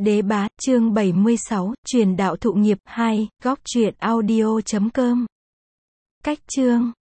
Đế Bá, chương 76, truyền đạo thụ nghiệp 2, góc truyện audio.com. Cách chương